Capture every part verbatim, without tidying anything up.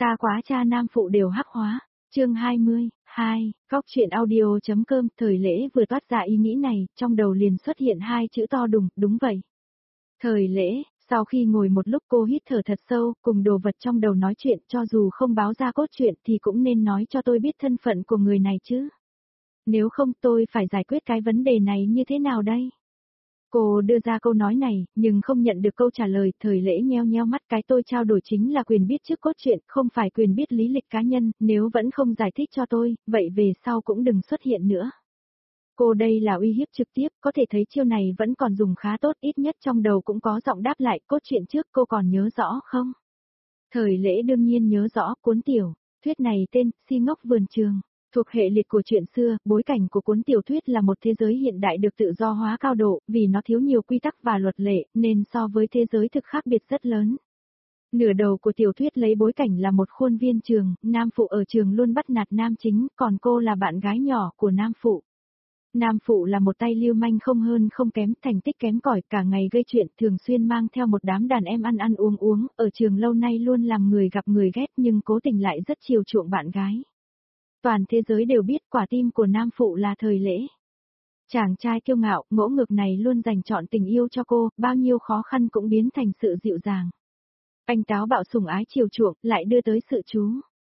Xa quá cha nam phụ đều hắc hóa. Chương hai mươi, hai, Góc truyện audio.com. Thời Lễ vừa toát ra ý nghĩ này, trong đầu liền xuất hiện hai chữ to đùng, đúng vậy. Thời Lễ, sau khi ngồi một lúc cô hít thở thật sâu, cùng đồ vật trong đầu nói chuyện, cho dù không báo ra cốt truyện thì cũng nên nói cho tôi biết thân phận của người này chứ. Nếu không tôi phải giải quyết cái vấn đề này như thế nào đây? Cô đưa ra câu nói này, nhưng không nhận được câu trả lời. Thời Lễ nheo nheo mắt, cái tôi trao đổi chính là quyền biết trước cốt truyện, không phải quyền biết lý lịch cá nhân. Nếu vẫn không giải thích cho tôi, vậy về sau cũng đừng xuất hiện nữa. Cô đây là uy hiếp trực tiếp, có thể thấy chiêu này vẫn còn dùng khá tốt, ít nhất trong đầu cũng có giọng đáp lại. Cốt truyện trước cô còn nhớ rõ không? Thời Lễ đương nhiên nhớ rõ. Cuốn tiểu thuyết này tên Si Ngốc Vườn Trường, thuộc hệ liệt của chuyện xưa. Bối cảnh của cuốn tiểu thuyết là một thế giới hiện đại được tự do hóa cao độ, vì nó thiếu nhiều quy tắc và luật lệ, nên so với thế giới thực khác biệt rất lớn. Nửa đầu của tiểu thuyết lấy bối cảnh là một khuôn viên trường, nam phụ ở trường luôn bắt nạt nam chính, còn cô là bạn gái nhỏ của nam phụ. Nam phụ là một tay lưu manh không hơn không kém, thành tích kém cỏi, cả ngày gây chuyện, thường xuyên mang theo một đám đàn em ăn ăn uống uống, ở trường lâu nay luôn làm người gặp người ghét nhưng cố tình lại rất chiều chuộng bạn gái. Toàn thế giới đều biết quả tim của nam phụ là Thời Lễ. Chàng trai kiêu ngạo, ngỗ ngược này luôn dành trọn tình yêu cho cô, bao nhiêu khó khăn cũng biến thành sự dịu dàng. Anh táo bạo sủng ái chiều chuộng, lại đưa tới sự chú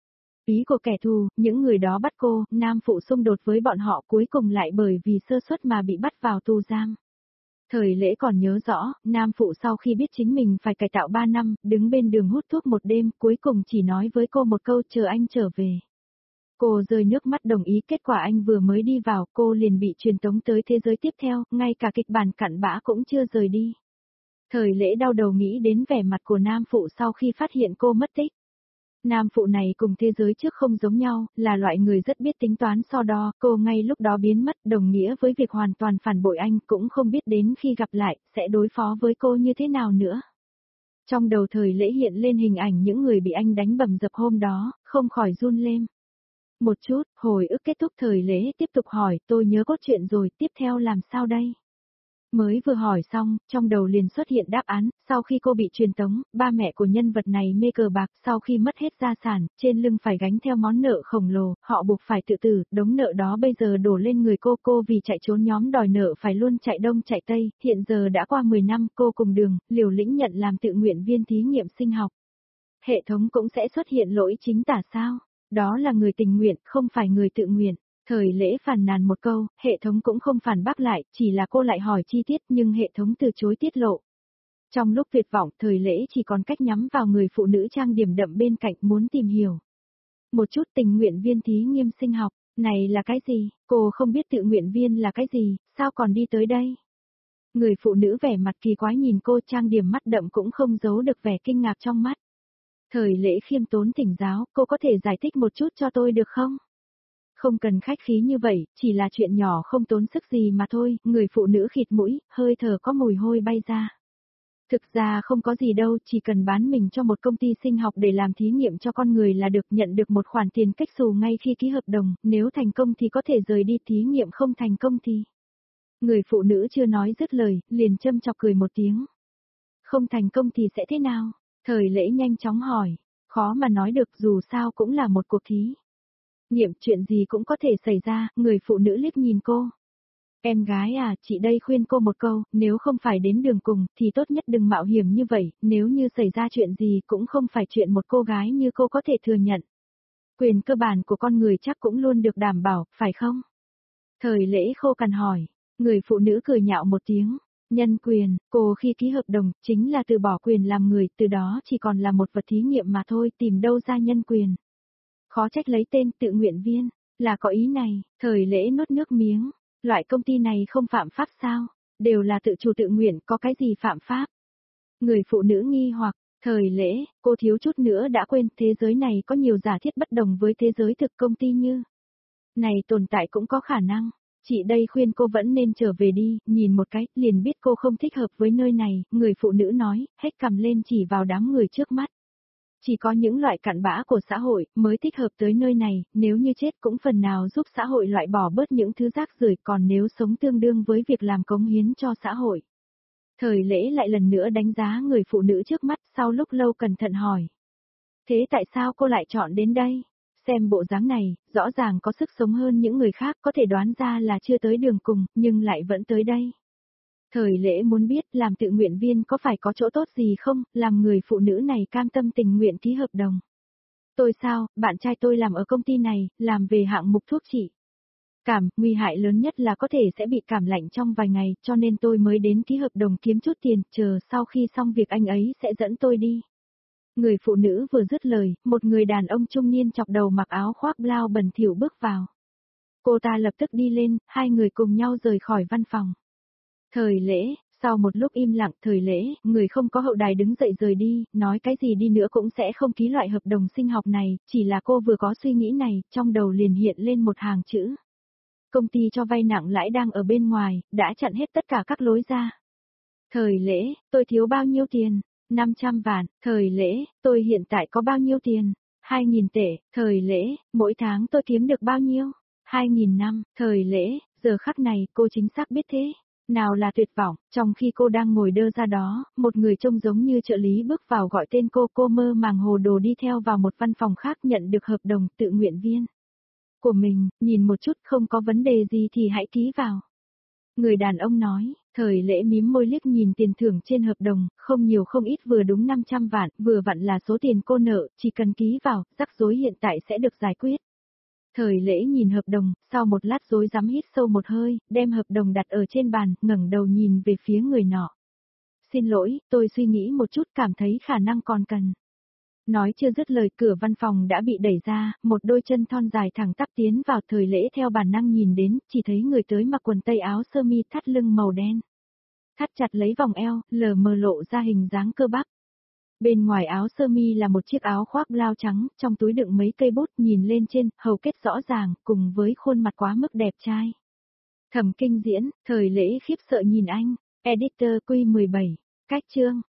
ý của kẻ thù, những người đó bắt cô, nam phụ xung đột với bọn họ, cuối cùng lại bởi vì sơ suất mà bị bắt vào tù giam. Thời Lễ còn nhớ rõ, nam phụ sau khi biết chính mình phải cải tạo ba năm, đứng bên đường hút thuốc một đêm, cuối cùng chỉ nói với cô một câu chờ anh trở về. Cô rơi nước mắt đồng ý, kết quả anh vừa mới đi vào, cô liền bị truyền tống tới thế giới tiếp theo, ngay cả kịch bản cặn bã cũng chưa rời đi. Thời Lễ đau đầu nghĩ đến vẻ mặt của nam phụ sau khi phát hiện cô mất tích. Nam phụ này cùng thế giới trước không giống nhau, là loại người rất biết tính toán so đo, cô ngay lúc đó biến mất đồng nghĩa với việc hoàn toàn phản bội anh, cũng không biết đến khi gặp lại, sẽ đối phó với cô như thế nào nữa. Trong đầu Thời Lễ hiện lên hình ảnh những người bị anh đánh bầm dập hôm đó, không khỏi run lên. Một chút, hồi ức kết thúc. Thời Lễ tiếp tục hỏi, tôi nhớ cốt truyện rồi, tiếp theo làm sao đây? Mới vừa hỏi xong, trong đầu liền xuất hiện đáp án, sau khi cô bị truyền tống, ba mẹ của nhân vật này mê cờ bạc, sau khi mất hết gia sản, trên lưng phải gánh theo món nợ khổng lồ, họ buộc phải tự tử, đống nợ đó bây giờ đổ lên người cô, cô vì chạy trốn nhóm đòi nợ phải luôn chạy đông chạy tây, hiện giờ đã qua mười năm, cô cùng Đường, liều lĩnh nhận làm tự nguyện viên thí nghiệm sinh học. Hệ thống cũng sẽ xuất hiện lỗi chính tả sao? Đó là người tình nguyện, không phải người tự nguyện. Thời Lễ phàn nàn một câu, hệ thống cũng không phản bác lại, chỉ là cô lại hỏi chi tiết nhưng hệ thống từ chối tiết lộ. Trong lúc tuyệt vọng, Thời Lễ chỉ còn cách nhắm vào người phụ nữ trang điểm đậm bên cạnh, muốn tìm hiểu một chút. Tình nguyện viên thí nghiệm sinh học, này là cái gì? Cô không biết tự nguyện viên là cái gì, sao còn đi tới đây? Người phụ nữ vẻ mặt kỳ quái nhìn cô, trang điểm mắt đậm cũng không giấu được vẻ kinh ngạc trong mắt. Thời Lễ khiêm tốn thỉnh giáo, cô có thể giải thích một chút cho tôi được không? Không cần khách khí như vậy, chỉ là chuyện nhỏ không tốn sức gì mà thôi. Người phụ nữ khịt mũi, hơi thở có mùi hôi bay ra. Thực ra không có gì đâu, chỉ cần bán mình cho một công ty sinh học để làm thí nghiệm cho con người là được, nhận được một khoản tiền cách xù ngay khi ký hợp đồng, nếu thành công thì có thể rời đi, thí nghiệm không thành công thì... Người phụ nữ chưa nói dứt lời, liền châm chọc cười một tiếng. Không thành công thì sẽ thế nào? Thời Lễ nhanh chóng hỏi. Khó mà nói được, dù sao cũng là một cuộc thí nghiệm, chuyện gì cũng có thể xảy ra. Người phụ nữ liếc nhìn cô. Em gái à, chị đây khuyên cô một câu, nếu không phải đến đường cùng, thì tốt nhất đừng mạo hiểm như vậy, nếu như xảy ra chuyện gì cũng không phải chuyện một cô gái như cô có thể thừa nhận. Quyền cơ bản của con người chắc cũng luôn được đảm bảo, phải không? Thời Lễ khô cằn hỏi. Người phụ nữ cười nhạo một tiếng. Nhân quyền, cô khi ký hợp đồng, chính là từ bỏ quyền làm người, từ đó chỉ còn là một vật thí nghiệm mà thôi, tìm đâu ra nhân quyền. Khó trách lấy tên tự nguyện viên, là có ý này. Thời Lễ nuốt nước miếng. Loại công ty này không phạm pháp sao? Đều là tự chủ tự nguyện, có cái gì phạm pháp? Người phụ nữ nghi hoặc. Thời Lễ, cô thiếu chút nữa đã quên, thế giới này có nhiều giả thiết bất đồng với thế giới thực. Công ty như này tồn tại cũng có khả năng. Chị đây khuyên cô vẫn nên trở về đi, nhìn một cái, liền biết cô không thích hợp với nơi này. Người phụ nữ nói, hết cầm lên chỉ vào đám người trước mắt. Chỉ có những loại cặn bã của xã hội mới thích hợp tới nơi này, nếu như chết cũng phần nào giúp xã hội loại bỏ bớt những thứ rác rưởi, còn nếu sống tương đương với việc làm cống hiến cho xã hội. Thời Lễ lại lần nữa đánh giá người phụ nữ trước mắt, sau lúc lâu cẩn thận hỏi. Thế tại sao cô lại chọn đến đây? Xem bộ dáng này, rõ ràng có sức sống hơn những người khác, có thể đoán ra là chưa tới đường cùng, nhưng lại vẫn tới đây. Thời lễ muốn biết làm tự nguyện viên có phải có chỗ tốt gì không, làm người phụ nữ này cam tâm tình nguyện ký hợp đồng. Tôi sao, bạn trai tôi làm ở công ty này, làm về hạng mục thuốc trị. Cảm, nguy hại lớn nhất là có thể sẽ bị cảm lạnh trong vài ngày, cho nên tôi mới đến ký hợp đồng kiếm chút tiền, chờ sau khi xong việc anh ấy sẽ dẫn tôi đi. Người phụ nữ vừa dứt lời, một người đàn ông trung niên chọc đầu mặc áo khoác blau bẩn thỉu bước vào. Cô ta lập tức đi lên, hai người cùng nhau rời khỏi văn phòng. Thời lễ, sau một lúc im lặng, thời lễ, người không có hậu đài đứng dậy rời đi, nói cái gì đi nữa cũng sẽ không ký loại hợp đồng sinh học này, chỉ là cô vừa có suy nghĩ này, trong đầu liền hiện lên một hàng chữ. Công ty cho vay nặng lãi đang ở bên ngoài, đã chặn hết tất cả các lối ra. Thời lễ, tôi thiếu bao nhiêu tiền? năm trăm vạn, thời lễ, tôi hiện tại có bao nhiêu tiền? hai nghìn tệ, thời lễ, mỗi tháng tôi kiếm được bao nhiêu? hai nghìn năm, thời lễ, giờ khắc này cô chính xác biết thế. Nào là tuyệt vọng, trong khi cô đang ngồi đơ ra đó, một người trông giống như trợ lý bước vào gọi tên cô, cô mơ màng hồ đồ đi theo vào một văn phòng khác nhận được hợp đồng tự nguyện viên của mình, nhìn một chút không có vấn đề gì thì hãy ký vào. Người đàn ông nói, thời lễ mím môi liếc nhìn tiền thưởng trên hợp đồng, không nhiều không ít vừa đúng năm trăm vạn, vừa vặn là số tiền cô nợ, chỉ cần ký vào, rắc rối hiện tại sẽ được giải quyết. Thời lễ nhìn hợp đồng, sau một lát rối rắm hít sâu một hơi, đem hợp đồng đặt ở trên bàn, ngẩng đầu nhìn về phía người nọ. Xin lỗi, tôi suy nghĩ một chút cảm thấy khả năng còn cần. Nói chưa dứt lời cửa văn phòng đã bị đẩy ra, một đôi chân thon dài thẳng tắp tiến vào thời lễ theo bản năng nhìn đến, chỉ thấy người tới mặc quần tây áo sơ mi thắt lưng màu đen. Thắt chặt lấy vòng eo, lờ mờ lộ ra hình dáng cơ bắp. Bên ngoài áo sơ mi là một chiếc áo khoác blau trắng, trong túi đựng mấy cây bút nhìn lên trên, hầu kết rõ ràng, cùng với khuôn mặt quá mức đẹp trai. Thẩm Kinh Diễn, thời lễ khiếp sợ nhìn anh, editor Q mười bảy, cách chương.